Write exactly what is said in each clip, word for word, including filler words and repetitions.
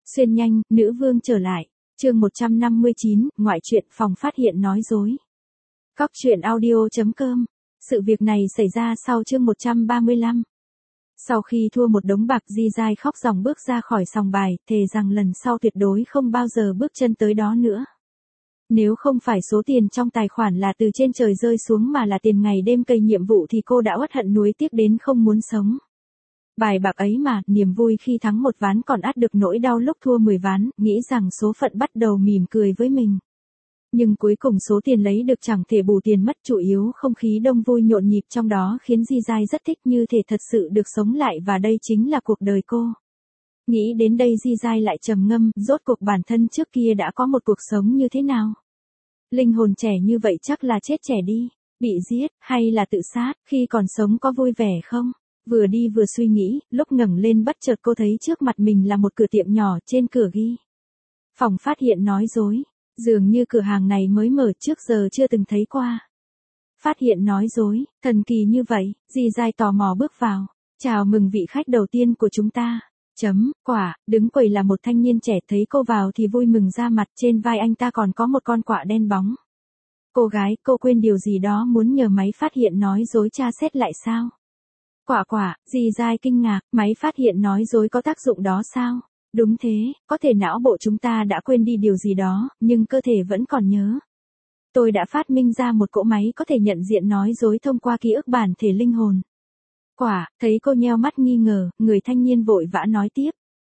Xuyên nhanh, nữ vương trở lại. Chương một trăm năm mươi chín, ngoại truyện phòng phát hiện nói dối. Cóc truyện audio chấm com. Sự việc này xảy ra sau chương một trăm ba mươi lăm. Sau khi thua một đống bạc, Di Giai khóc ròng bước ra khỏi sòng bài, thề rằng lần sau tuyệt đối không bao giờ bước chân tới đó nữa. Nếu không phải số tiền trong tài khoản là từ trên trời rơi xuống mà là tiền ngày đêm cày nhiệm vụ thì cô đã uất hận nuối tiếc đến không muốn sống. Bài bạc ấy mà, niềm vui khi thắng một ván còn át được nỗi đau lúc thua mười ván, nghĩ rằng số phận bắt đầu mỉm cười với mình. Nhưng cuối cùng số tiền lấy được chẳng thể bù tiền mất, chủ yếu không khí đông vui nhộn nhịp trong đó khiến Di Giai rất thích, như thể thật sự được sống lại và đây chính là cuộc đời cô. Nghĩ đến đây Di Giai lại trầm ngâm, rốt cuộc bản thân trước kia đã có một cuộc sống như thế nào? Linh hồn trẻ như vậy chắc là chết trẻ đi, bị giết, hay là tự sát, khi còn sống có vui vẻ không? Vừa đi vừa suy nghĩ, lúc ngẩng lên bất chợt cô thấy trước mặt mình là một cửa tiệm nhỏ, trên cửa ghi phòng phát hiện nói dối. Dường như cửa hàng này mới mở, trước giờ chưa từng thấy qua. Phát hiện nói dối, thần kỳ như vậy, Di Giai tò mò bước vào. Chào mừng vị khách đầu tiên của chúng ta. Chấm, quả, đứng quầy là một thanh niên trẻ, thấy cô vào thì vui mừng ra mặt, trên vai anh ta còn có một con quạ đen bóng. Cô gái, cô quên điều gì đó muốn nhờ máy phát hiện nói dối tra xét lại sao? Quả quả, Di Giai kinh ngạc, máy phát hiện nói dối có tác dụng đó sao? Đúng thế, có thể não bộ chúng ta đã quên đi điều gì đó, nhưng cơ thể vẫn còn nhớ. Tôi đã phát minh ra một cỗ máy có thể nhận diện nói dối thông qua ký ức bản thể linh hồn. Quả, thấy cô nheo mắt nghi ngờ, người thanh niên vội vã nói tiếp.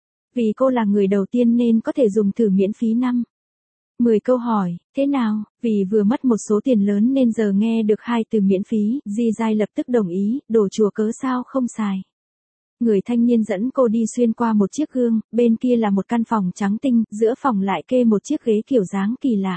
Vì cô là người đầu tiên nên có thể dùng thử miễn phí năm. mười câu hỏi, thế nào? Vì vừa mất một số tiền lớn nên giờ nghe được hai từ miễn phí, Di Giai lập tức đồng ý, đồ chùa cớ sao không xài. Người thanh niên dẫn cô đi xuyên qua một chiếc gương, bên kia là một căn phòng trắng tinh, giữa phòng lại kê một chiếc ghế kiểu dáng kỳ lạ.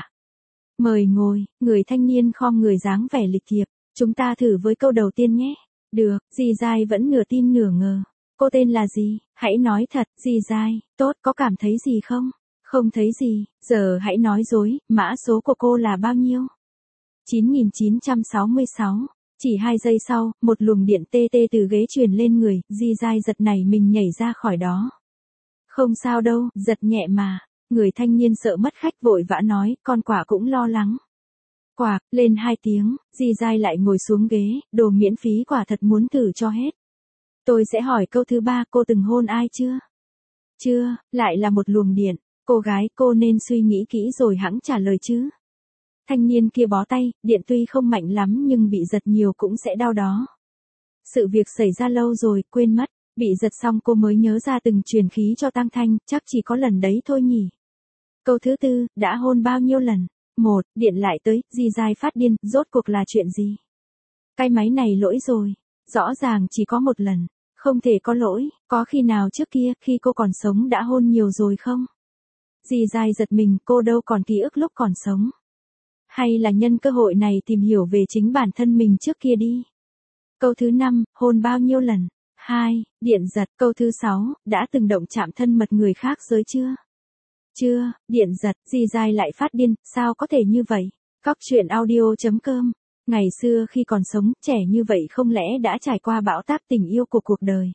Mời ngồi, người thanh niên khom người dáng vẻ lịch thiệp, chúng ta thử với câu đầu tiên nhé. Được, Di Giai vẫn nửa tin nửa ngờ. Cô tên là gì? Hãy nói thật, Di Giai, tốt, có cảm thấy gì không? Không thấy gì, giờ hãy nói dối, mã số của cô là bao nhiêu? chín nghìn chín trăm sáu mươi sáu. Chỉ hai giây sau, một luồng điện tê tê từ ghế truyền lên người, Di Giai giật nảy mình nhảy ra khỏi đó. Không sao đâu, giật nhẹ mà. Người thanh niên sợ mất khách vội vã nói, con quả cũng lo lắng. Quạc, lên hai tiếng, Di Giai lại ngồi xuống ghế, đồ miễn phí quả thật muốn thử cho hết. Tôi sẽ hỏi câu thứ ba, cô từng hôn ai chưa? Chưa, lại là một luồng điện. Cô gái, cô nên suy nghĩ kỹ rồi hẵng trả lời chứ. Thanh niên kia bó tay, điện tuy không mạnh lắm nhưng bị giật nhiều cũng sẽ đau đó. Sự việc xảy ra lâu rồi, quên mất, bị giật xong cô mới nhớ ra từng truyền khí cho Tăng Thanh, chắc chỉ có lần đấy thôi nhỉ. Câu thứ tư, đã hôn bao nhiêu lần? Một, điện lại tới, Di Giai phát điên, rốt cuộc là chuyện gì? Cái máy này lỗi rồi, rõ ràng chỉ có một lần, không thể có lỗi, có khi nào trước kia, khi cô còn sống đã hôn nhiều rồi không? Di Giai giật mình, cô đâu còn ký ức lúc còn sống. Hay là nhân cơ hội này tìm hiểu về chính bản thân mình trước kia đi. Câu thứ năm, hôn bao nhiêu lần? Hai, điện giật. Câu thứ sáu, đã từng động chạm thân mật người khác giới chưa? Chưa, điện giật. Di Giai lại phát điên, sao có thể như vậy? Cóc truyện audio chấm com. Ngày xưa khi còn sống, trẻ như vậy không lẽ đã trải qua bão táp tình yêu của cuộc đời?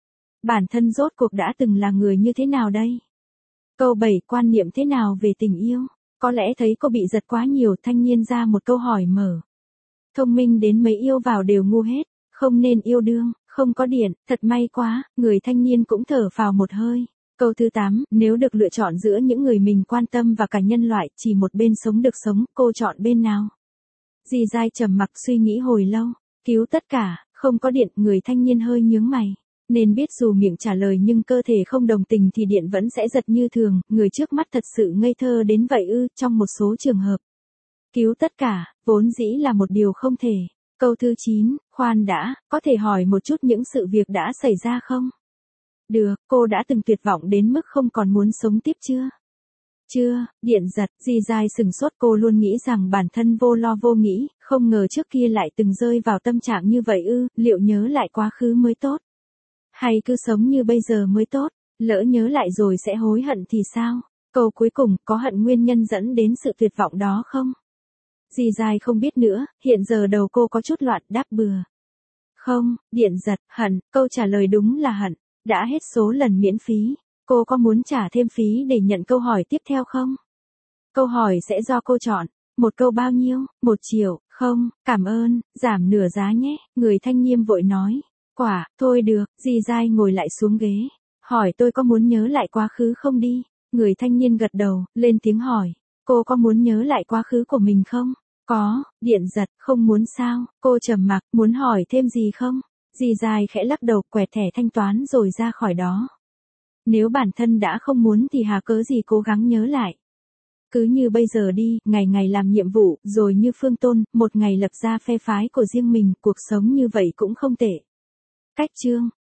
Bản thân rốt cuộc đã từng là người như thế nào đây? Câu bảy, quan niệm thế nào về tình yêu? Có lẽ thấy cô bị giật quá nhiều, thanh niên ra một câu hỏi mở. Thông minh đến mấy yêu vào đều ngu hết, không nên yêu đương, không có điện, thật may quá, người thanh niên cũng thở phào một hơi. Câu thứ tám, nếu được lựa chọn giữa những người mình quan tâm và cả nhân loại, chỉ một bên sống được sống, cô chọn bên nào? Di Giai trầm mặc suy nghĩ hồi lâu, cứu tất cả, không có điện, người thanh niên hơi nhướng mày. Nên biết dù miệng trả lời nhưng cơ thể không đồng tình thì điện vẫn sẽ giật như thường, người trước mắt thật sự ngây thơ đến vậy ư, trong một số trường hợp. Cứu tất cả, vốn dĩ là một điều không thể. Câu thứ chín, khoan đã, có thể hỏi một chút những sự việc đã xảy ra không? Được, cô đã từng tuyệt vọng đến mức không còn muốn sống tiếp chưa? Chưa, điện giật, Di Giai sừng sốt, cô luôn nghĩ rằng bản thân vô lo vô nghĩ, không ngờ trước kia lại từng rơi vào tâm trạng như vậy ư, liệu nhớ lại quá khứ mới tốt? Hay cứ sống như bây giờ mới tốt, lỡ nhớ lại rồi sẽ hối hận thì sao? Câu cuối cùng, có hận nguyên nhân dẫn đến sự tuyệt vọng đó không? Di Giai không biết nữa, hiện giờ đầu cô có chút loạn, đáp bừa. Không, điện giật, hận, câu trả lời đúng là hận, đã hết số lần miễn phí. Cô có muốn trả thêm phí để nhận câu hỏi tiếp theo không? Câu hỏi sẽ do cô chọn. Một câu bao nhiêu? Một triệu, không, cảm ơn, giảm nửa giá nhé. Người thanh niên vội nói. Quả, thôi được, dì dai ngồi lại xuống ghế. Hỏi tôi có muốn nhớ lại quá khứ không đi? Người thanh niên gật đầu, lên tiếng hỏi. Cô có muốn nhớ lại quá khứ của mình không? Có, điện giật, không muốn sao? Cô trầm mặc, muốn hỏi thêm gì không? Dì dai khẽ lắc đầu, quẹt thẻ thanh toán rồi ra khỏi đó. Nếu bản thân đã không muốn thì hà cớ gì cố gắng nhớ lại. Cứ như bây giờ đi, ngày ngày làm nhiệm vụ, rồi như Phương Tôn, một ngày lập ra phe phái của riêng mình, cuộc sống như vậy cũng không tệ. Cách chương